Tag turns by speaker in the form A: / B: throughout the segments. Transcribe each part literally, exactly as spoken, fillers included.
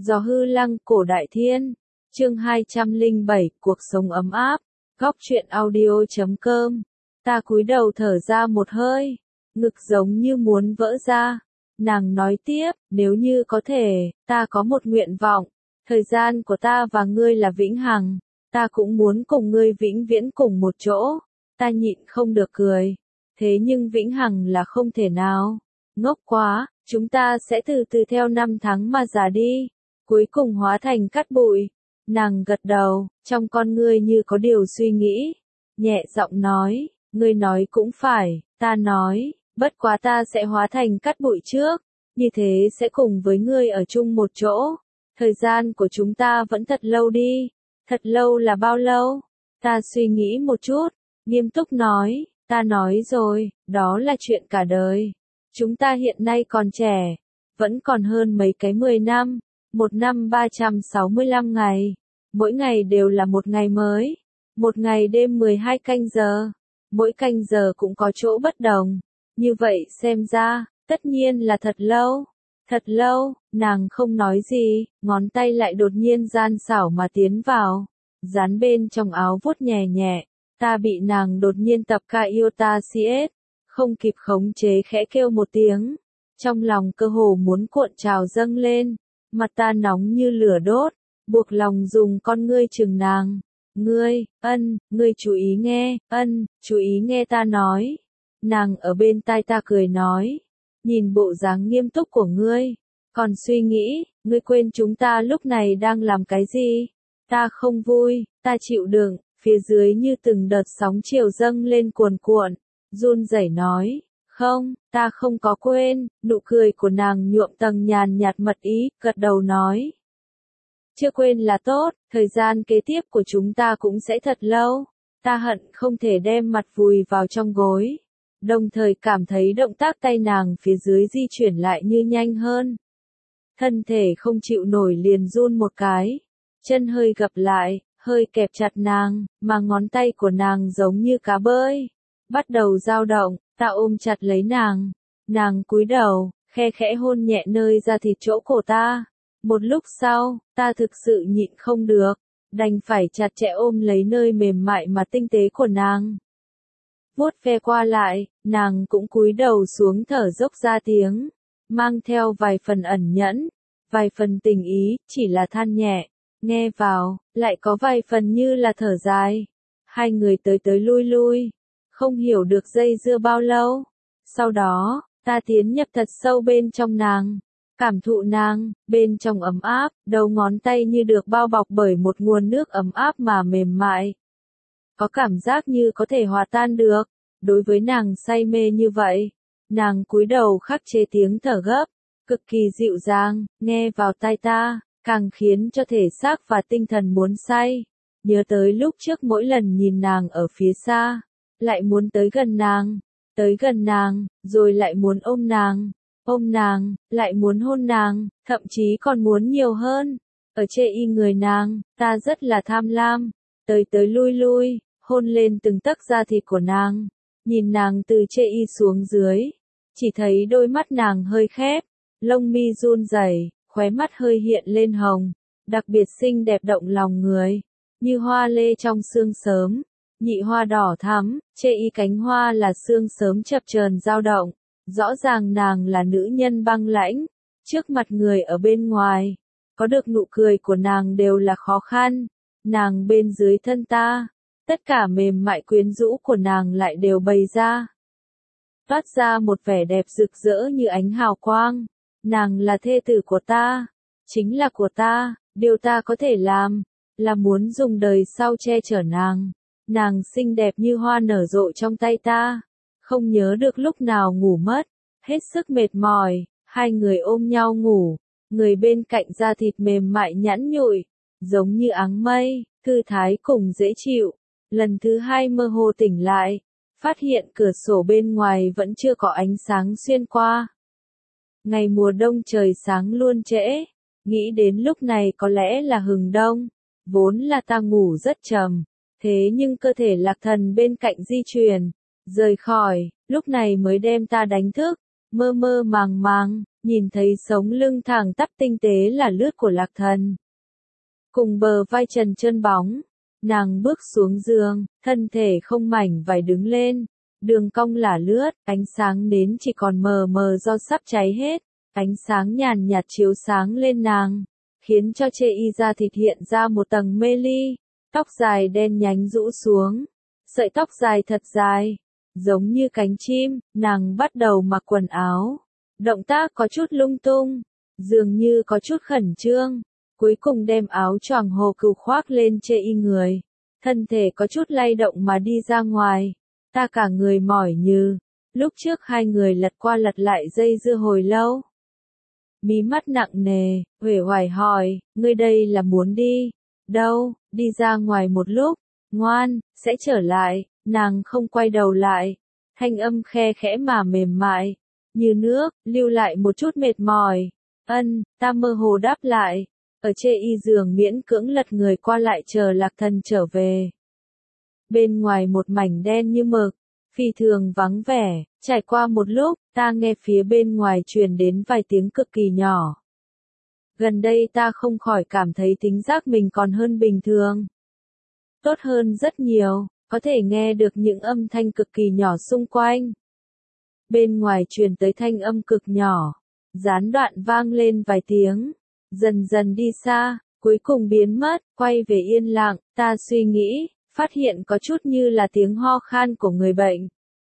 A: Gió hư lăng cổ đại thiên. Chương hai trăm lẻ bảy, cuộc sống ấm áp. Góc truyện audio chấm com. Ta cúi đầu thở ra một hơi, ngực giống như muốn vỡ ra. Nàng nói tiếp, nếu như có thể, ta có một nguyện vọng, thời gian của ta và ngươi là vĩnh hằng, ta cũng muốn cùng ngươi vĩnh viễn cùng một chỗ. Ta nhịn không được cười, thế nhưng vĩnh hằng là không thể nào. Ngốc quá, chúng ta sẽ từ từ theo năm tháng mà già đi, cuối cùng hóa thành cát bụi. Nàng gật đầu, trong con ngươi như có điều suy nghĩ, nhẹ giọng nói, ngươi nói cũng phải. Ta nói, bất quá ta sẽ hóa thành cát bụi trước, như thế sẽ cùng với ngươi ở chung một chỗ. Thời gian của chúng ta vẫn thật lâu đi. Thật lâu là bao lâu? Ta suy nghĩ một chút, nghiêm túc nói, ta nói rồi, đó là chuyện cả đời. Chúng ta hiện nay còn trẻ, vẫn còn hơn mấy cái mười năm, một năm ba trăm sáu mươi lăm ngày, mỗi ngày đều là một ngày mới, một ngày đêm mười hai canh giờ, mỗi canh giờ cũng có chỗ bất đồng, như vậy xem ra, tất nhiên là thật lâu, thật lâu. Nàng không nói gì, ngón tay lại đột nhiên gian xảo mà tiến vào, dán bên trong áo vuốt nhẹ nhẹ. Ta bị nàng đột nhiên tập ca yêu ta cs, không kịp khống chế khẽ kêu một tiếng, trong lòng cơ hồ muốn cuộn trào dâng lên, mặt ta nóng như lửa đốt, buộc lòng dùng con ngươi chừng nàng. Ngươi, ân, ngươi chú ý nghe, ân, chú ý nghe ta nói. Nàng ở bên tai ta cười nói, nhìn bộ dáng nghiêm túc của ngươi, còn suy nghĩ, ngươi quên chúng ta lúc này đang làm cái gì? Ta không vui, ta chịu đựng. Phía dưới như từng đợt sóng chiều dâng lên cuồn cuộn, run rẩy nói, không, ta không có quên. Nụ cười của nàng nhuộm tầng nhàn nhạt mật ý, gật đầu nói, chưa quên là tốt, thời gian kế tiếp của chúng ta cũng sẽ thật lâu. Ta hận không thể đem mặt vùi vào trong gối, đồng thời cảm thấy động tác tay nàng phía dưới di chuyển lại như nhanh hơn. Thân thể không chịu nổi liền run một cái, chân hơi gập lại, hơi kẹp chặt nàng, mà ngón tay của nàng giống như cá bơi, bắt đầu dao động. Ta ôm chặt lấy nàng, nàng cúi đầu, khe khẽ hôn nhẹ nơi da thịt chỗ cổ ta. Một lúc sau, ta thực sự nhịn không được, đành phải chặt chẽ ôm lấy nơi mềm mại mà tinh tế của nàng. Vuốt ve qua lại, nàng cũng cúi đầu xuống thở dốc ra tiếng, mang theo vài phần ẩn nhẫn, vài phần tình ý, chỉ là than nhẹ. Nghe vào, lại có vài phần như là thở dài. Hai người tới tới lui lui, không hiểu được dây dưa bao lâu. Sau đó, ta tiến nhập thật sâu bên trong nàng, cảm thụ nàng, bên trong ấm áp, đầu ngón tay như được bao bọc bởi một nguồn nước ấm áp mà mềm mại. Có cảm giác như có thể hòa tan được. Đối với nàng say mê như vậy, nàng cúi đầu khắc chế tiếng thở gấp, cực kỳ dịu dàng, nghe vào tai ta, càng khiến cho thể xác và tinh thần muốn say. Nhớ tới lúc trước mỗi lần nhìn nàng ở phía xa, lại muốn tới gần nàng, tới gần nàng, rồi lại muốn ôm nàng, ôm nàng, lại muốn hôn nàng, thậm chí còn muốn nhiều hơn. Ở chê y người nàng, ta rất là tham lam, tới tới lui lui, hôn lên từng tấc da thịt của nàng, nhìn nàng từ chê y xuống dưới, chỉ thấy đôi mắt nàng hơi khép, lông mi run rẩy, khóe mắt hơi hiện lên hồng, đặc biệt xinh đẹp động lòng người, như hoa lê trong sương sớm, nhị hoa đỏ thắm, chê y cánh hoa là sương sớm chập chờn dao động, rõ ràng nàng là nữ nhân băng lãnh, trước mặt người ở bên ngoài, có được nụ cười của nàng đều là khó khăn, nàng bên dưới thân ta, tất cả mềm mại quyến rũ của nàng lại đều bày ra, toát ra một vẻ đẹp rực rỡ như ánh hào quang. Nàng là thê tử của ta, chính là của ta, điều ta có thể làm, là muốn dùng đời sau che chở nàng. Nàng xinh đẹp như hoa nở rộ trong tay ta, không nhớ được lúc nào ngủ mất, hết sức mệt mỏi, hai người ôm nhau ngủ, người bên cạnh da thịt mềm mại nhẵn nhụi, giống như áng mây, thư thái cùng dễ chịu. Lần thứ hai mơ hồ tỉnh lại, phát hiện cửa sổ bên ngoài vẫn chưa có ánh sáng xuyên qua. Ngày mùa đông trời sáng luôn trễ, nghĩ đến lúc này có lẽ là hừng đông, vốn là ta ngủ rất trầm, thế nhưng cơ thể lạc thần bên cạnh di chuyển, rời khỏi, lúc này mới đem ta đánh thức, mơ mơ màng màng, nhìn thấy sống lưng thẳng tắp tinh tế là lướt của Lạc Thần. Cùng bờ vai trần trơn bóng, nàng bước xuống giường, thân thể không mảnh vải đứng lên, đường cong là lướt, ánh sáng nến chỉ còn mờ mờ do sắp cháy hết, ánh sáng nhàn nhạt chiếu sáng lên nàng, khiến cho chê y da thịt hiện ra một tầng mê ly, tóc dài đen nhánh rũ xuống, sợi tóc dài thật dài, giống như cánh chim, nàng bắt đầu mặc quần áo, động tác có chút lung tung, dường như có chút khẩn trương. Cuối cùng đem áo choàng hồ cừu khoác lên chê y người, thân thể có chút lay động mà đi ra ngoài, ta cả người mỏi như, lúc trước hai người lật qua lật lại dây dưa hồi lâu. Mí mắt nặng nề, uể oải hỏi, ngươi đây là muốn đi, đâu, đi ra ngoài một lúc, ngoan, sẽ trở lại, nàng không quay đầu lại, thanh âm khe khẽ mà mềm mại, như nước, lưu lại một chút mệt mỏi, ân, ta mơ hồ đáp lại. Ở chê y giường miễn cưỡng lật người qua lại chờ Lạc Thần trở về. Bên ngoài một mảnh đen như mực, phi thường vắng vẻ, trải qua một lúc, ta nghe phía bên ngoài truyền đến vài tiếng cực kỳ nhỏ. Gần đây ta không khỏi cảm thấy thính giác mình còn hơn bình thường. Tốt hơn rất nhiều, có thể nghe được những âm thanh cực kỳ nhỏ xung quanh. Bên ngoài truyền tới thanh âm cực nhỏ, gián đoạn vang lên vài tiếng. Dần dần đi xa, cuối cùng biến mất, quay về yên lặng, ta suy nghĩ, phát hiện có chút như là tiếng ho khan của người bệnh.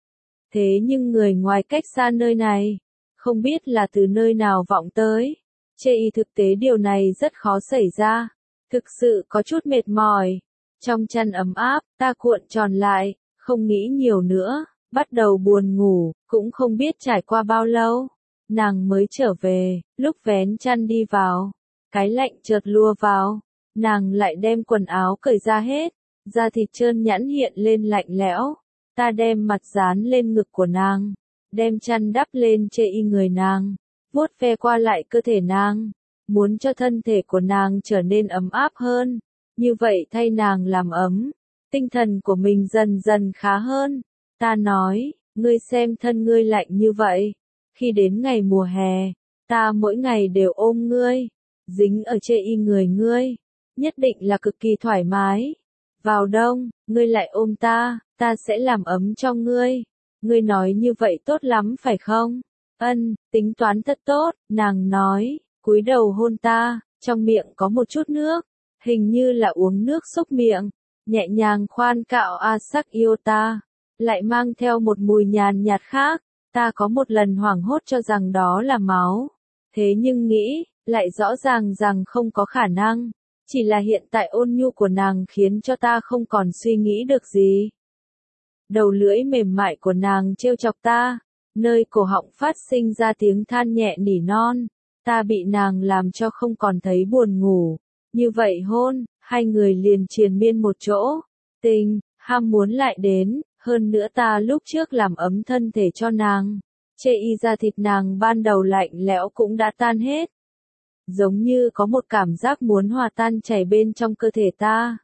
A: Thế nhưng người ngoài cách xa nơi này, không biết là từ nơi nào vọng tới. Chê y thực tế điều này rất khó xảy ra, thực sự có chút mệt mỏi. Trong chăn ấm áp, ta cuộn tròn lại, không nghĩ nhiều nữa, bắt đầu buồn ngủ, cũng không biết trải qua bao lâu. Nàng mới trở về, lúc vén chăn đi vào, cái lạnh chợt lùa vào, nàng lại đem quần áo cởi ra hết, da thịt trơn nhẵn hiện lên lạnh lẽo, ta đem mặt dán lên ngực của nàng, đem chăn đắp lên chê y người nàng, vuốt ve qua lại cơ thể nàng, muốn cho thân thể của nàng trở nên ấm áp hơn, như vậy thay nàng làm ấm, tinh thần của mình dần dần khá hơn, ta nói, ngươi xem thân ngươi lạnh như vậy. Khi đến ngày mùa hè, ta mỗi ngày đều ôm ngươi, dính ở chê y người ngươi, nhất định là cực kỳ thoải mái. Vào đông, ngươi lại ôm ta, ta sẽ làm ấm cho ngươi. Ngươi nói như vậy tốt lắm phải không? Ân, tính toán thật tốt, nàng nói, cúi đầu hôn ta, trong miệng có một chút nước, hình như là uống nước xúc miệng, nhẹ nhàng khoan cạo a sắc yêu ta, lại mang theo một mùi nhàn nhạt khác. Ta có một lần hoảng hốt cho rằng đó là máu, thế nhưng nghĩ, lại rõ ràng rằng không có khả năng, chỉ là hiện tại ôn nhu của nàng khiến cho ta không còn suy nghĩ được gì. Đầu lưỡi mềm mại của nàng trêu chọc ta, nơi cổ họng phát sinh ra tiếng than nhẹ nỉ non, ta bị nàng làm cho không còn thấy buồn ngủ, như vậy hôn, hai người liền triền miên một chỗ, tình, ham muốn lại đến. Hơn nữa ta lúc trước làm ấm thân thể cho nàng, chê y da thịt nàng ban đầu lạnh lẽo cũng đã tan hết. Giống như có một cảm giác muốn hòa tan chảy bên trong cơ thể ta.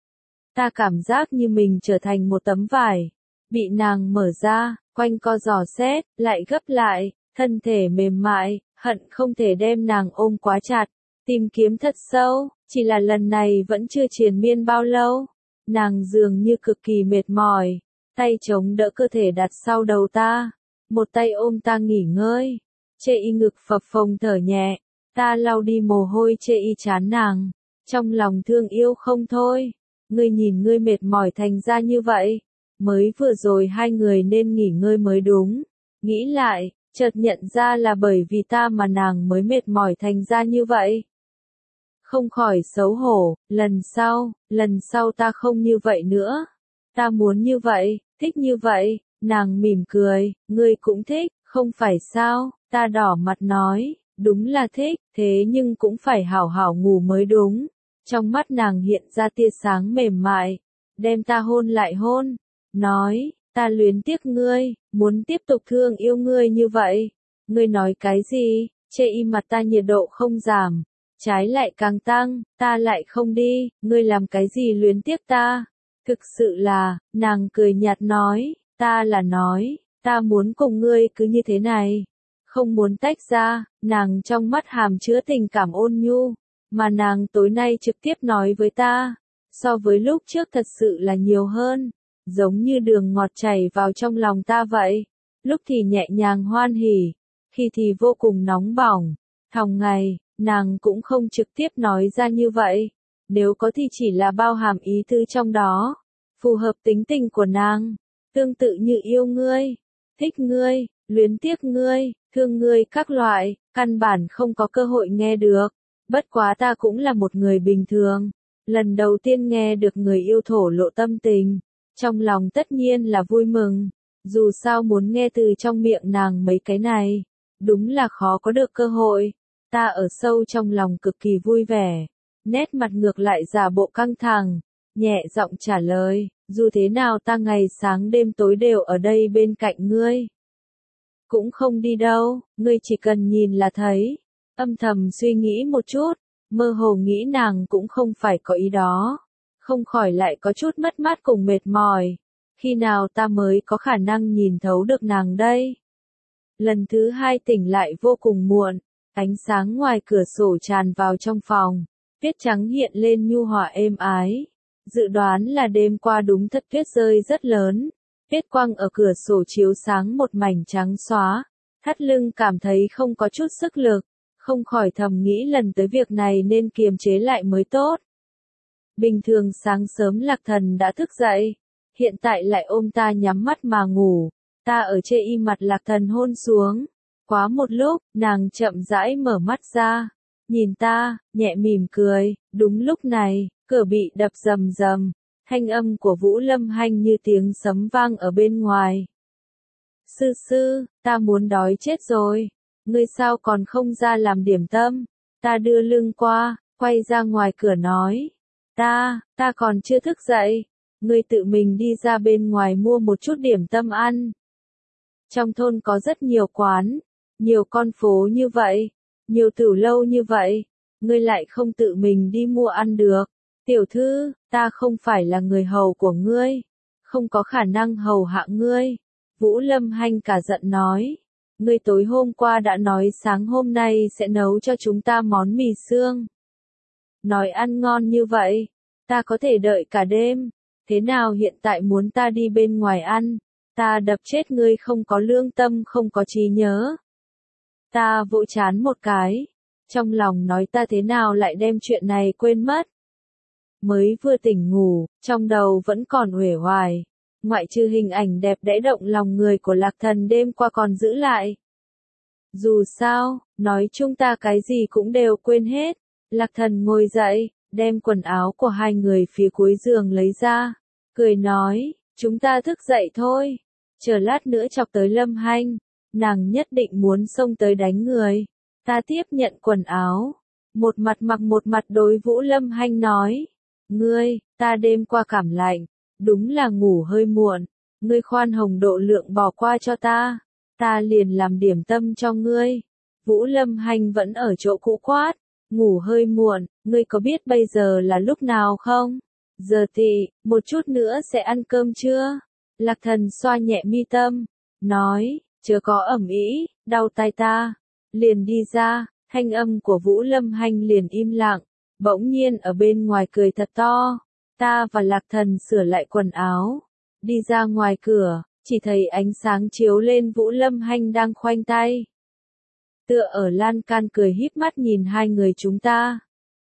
A: Ta cảm giác như mình trở thành một tấm vải, bị nàng mở ra, quanh co giò xét, lại gấp lại, thân thể mềm mại, hận không thể đem nàng ôm quá chặt, tìm kiếm thật sâu, chỉ là lần này vẫn chưa triền miên bao lâu. Nàng dường như cực kỳ mệt mỏi. Tay chống đỡ cơ thể đặt sau đầu ta, một tay ôm ta nghỉ ngơi, chê y ngực phập phồng thở nhẹ, ta lau đi mồ hôi chê y chán nàng, trong lòng thương yêu không thôi, ngươi nhìn ngươi mệt mỏi thành ra như vậy, mới vừa rồi hai người nên nghỉ ngơi mới đúng, nghĩ lại, chợt nhận ra là bởi vì ta mà nàng mới mệt mỏi thành ra như vậy. Không khỏi xấu hổ, lần sau, lần sau ta không như vậy nữa. Ta muốn như vậy, thích như vậy, nàng mỉm cười, ngươi cũng thích, không phải sao, ta đỏ mặt nói, đúng là thích, thế nhưng cũng phải hảo hảo ngủ mới đúng. Trong mắt nàng hiện ra tia sáng mềm mại, đem ta hôn lại hôn, nói, ta luyến tiếc ngươi, muốn tiếp tục thương yêu ngươi như vậy. Ngươi nói cái gì, chê y mặt ta nhiệt độ không giảm, trái lại càng tăng, ta lại không đi, ngươi làm cái gì luyến tiếc ta. Thực sự là, nàng cười nhạt nói, ta là nói, ta muốn cùng ngươi cứ như thế này. không muốn tách ra, nàng trong mắt hàm chứa tình cảm ôn nhu, mà nàng tối nay trực tiếp nói với ta, so với lúc trước thật sự là nhiều hơn, giống như đường ngọt chảy vào trong lòng ta vậy, lúc thì nhẹ nhàng hoan hỉ, khi thì vô cùng nóng bỏng, hòng ngày, nàng cũng không trực tiếp nói ra như vậy, nếu có thì chỉ là bao hàm ý tứ trong đó, phù hợp tính tình của nàng, tương tự như yêu ngươi, thích ngươi, luyến tiếc ngươi, thương ngươi các loại, căn bản không có cơ hội nghe được. Bất quá ta cũng là một người bình thường, lần đầu tiên nghe được người yêu thổ lộ tâm tình, trong lòng tất nhiên là vui mừng, dù sao muốn nghe từ trong miệng nàng mấy cái này, đúng là khó có được cơ hội, ta ở sâu trong lòng cực kỳ vui vẻ, nét mặt ngược lại giả bộ căng thẳng, nhẹ giọng trả lời, dù thế nào ta ngày sáng đêm tối đều ở đây bên cạnh ngươi. Cũng không đi đâu, ngươi chỉ cần nhìn là thấy. Âm thầm suy nghĩ một chút, mơ hồ nghĩ nàng cũng không phải có ý đó. Không khỏi lại có chút mất mát cùng mệt mỏi. Khi nào ta mới có khả năng nhìn thấu được nàng đây? Lần thứ hai tỉnh lại vô cùng muộn, ánh sáng ngoài cửa sổ tràn vào trong phòng. Tuyết trắng hiện lên nhu hòa êm ái. Dự đoán là đêm qua đúng thật tuyết rơi rất lớn. Tuyết quang ở cửa sổ chiếu sáng một mảnh trắng xóa. Thắt lưng cảm thấy không có chút sức lực. Không khỏi thầm nghĩ lần tới việc này nên kiềm chế lại mới tốt. Bình thường sáng sớm Lạc Thần đã thức dậy. Hiện tại lại ôm ta nhắm mắt mà ngủ. Ta ở chê y mặt Lạc Thần hôn xuống. Quá một lúc, nàng chậm rãi mở mắt ra. Nhìn ta, nhẹ mỉm cười. Đúng lúc này, cửa bị đập rầm rầm. Thanh âm của Vũ Lâm Hanh như tiếng sấm vang ở bên ngoài. Sư sư, ta muốn đói chết rồi. Ngươi sao còn không ra làm điểm tâm? Ta đưa lưng qua, quay ra ngoài cửa nói. Ta, ta còn chưa thức dậy. Ngươi tự mình đi ra bên ngoài mua một chút điểm tâm ăn. Trong thôn có rất nhiều quán, nhiều con phố như vậy, nhiều tửu lâu như vậy. Ngươi lại không tự mình đi mua ăn được. Tiểu thư, ta không phải là người hầu của ngươi. Không có khả năng hầu hạ ngươi. Vũ Lâm Hanh cả giận nói. Ngươi tối hôm qua đã nói sáng hôm nay sẽ nấu cho chúng ta món mì xương. Nói ăn ngon như vậy, ta có thể đợi cả đêm. Thế nào hiện tại muốn ta đi bên ngoài ăn? Ta đập chết ngươi không có lương tâm không có trí nhớ. Ta vỗ chán một cái. Trong lòng nói ta thế nào lại đem chuyện này quên mất. Mới vừa tỉnh ngủ, trong đầu vẫn còn uể oải. Ngoại trừ hình ảnh đẹp đẽ động lòng người của Lạc Thần đêm qua còn giữ lại. Dù sao, nói chung ta cái gì cũng đều quên hết. Lạc Thần ngồi dậy, đem quần áo của hai người phía cuối giường lấy ra. Cười nói, chúng ta thức dậy thôi. Chờ lát nữa chọc tới Lâm Hanh. Nàng nhất định muốn xông tới đánh người. Ta tiếp nhận quần áo. Một mặt mặc một mặt đối Vũ Lâm Hanh nói. Ngươi, ta đêm qua cảm lạnh. Đúng là ngủ hơi muộn, ngươi khoan hồng độ lượng bỏ qua cho ta, ta liền làm điểm tâm cho ngươi. Vũ Lâm Hanh vẫn ở chỗ cũ quát, ngủ hơi muộn, ngươi có biết bây giờ là lúc nào không? Giờ thì, một chút nữa sẽ ăn cơm chưa? Lạc Thần xoa nhẹ mi tâm, nói, chớ có ẩm ý, đau tai ta. Liền đi ra, thanh âm của Vũ Lâm Hanh liền im lặng, bỗng nhiên ở bên ngoài cười thật to. Ta và Lạc Thần sửa lại quần áo, đi ra ngoài cửa, chỉ thấy ánh sáng chiếu lên Vũ Lâm Hanh đang khoanh tay. Tựa ở lan can cười híp mắt nhìn hai người chúng ta.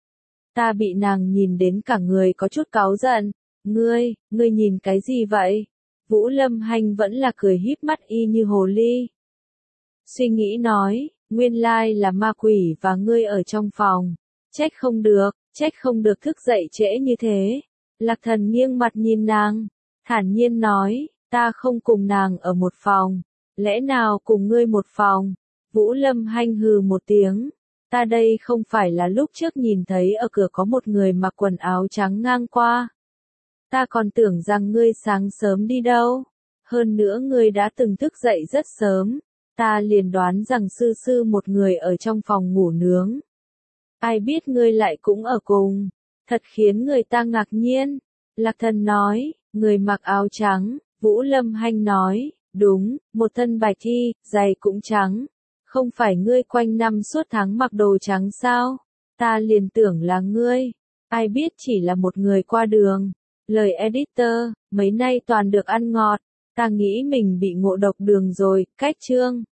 A: Ta bị nàng nhìn đến cả người có chút cáu giận. Ngươi, ngươi nhìn cái gì vậy? Vũ Lâm Hanh vẫn là cười híp mắt y như hồ ly. Suy nghĩ nói, nguyên lai là ma quỷ và ngươi ở trong phòng. Trách không được, trách không được thức dậy trễ như thế. Lạc Thần nghiêng mặt nhìn nàng, thản nhiên nói, ta không cùng nàng ở một phòng, lẽ nào cùng ngươi một phòng? Vũ Lâm Hanh hừ một tiếng, ta đây không phải là lúc trước nhìn thấy ở cửa có một người mặc quần áo trắng ngang qua. Ta còn tưởng rằng ngươi sáng sớm đi đâu, hơn nữa ngươi đã từng thức dậy rất sớm, ta liền đoán rằng sư sư một người ở trong phòng ngủ nướng. Ai biết ngươi lại cũng ở cùng. Thật khiến người ta ngạc nhiên. Lạc Thần nói, người mặc áo trắng, Vũ Lâm Hanh nói, đúng, một thân bạch y, giày cũng trắng. Không phải ngươi quanh năm suốt tháng mặc đồ trắng sao? Ta liền tưởng là ngươi. Ai biết chỉ là một người qua đường. Lời editor, mấy nay toàn được ăn ngọt. Ta nghĩ mình bị ngộ độc đường rồi, cách chương.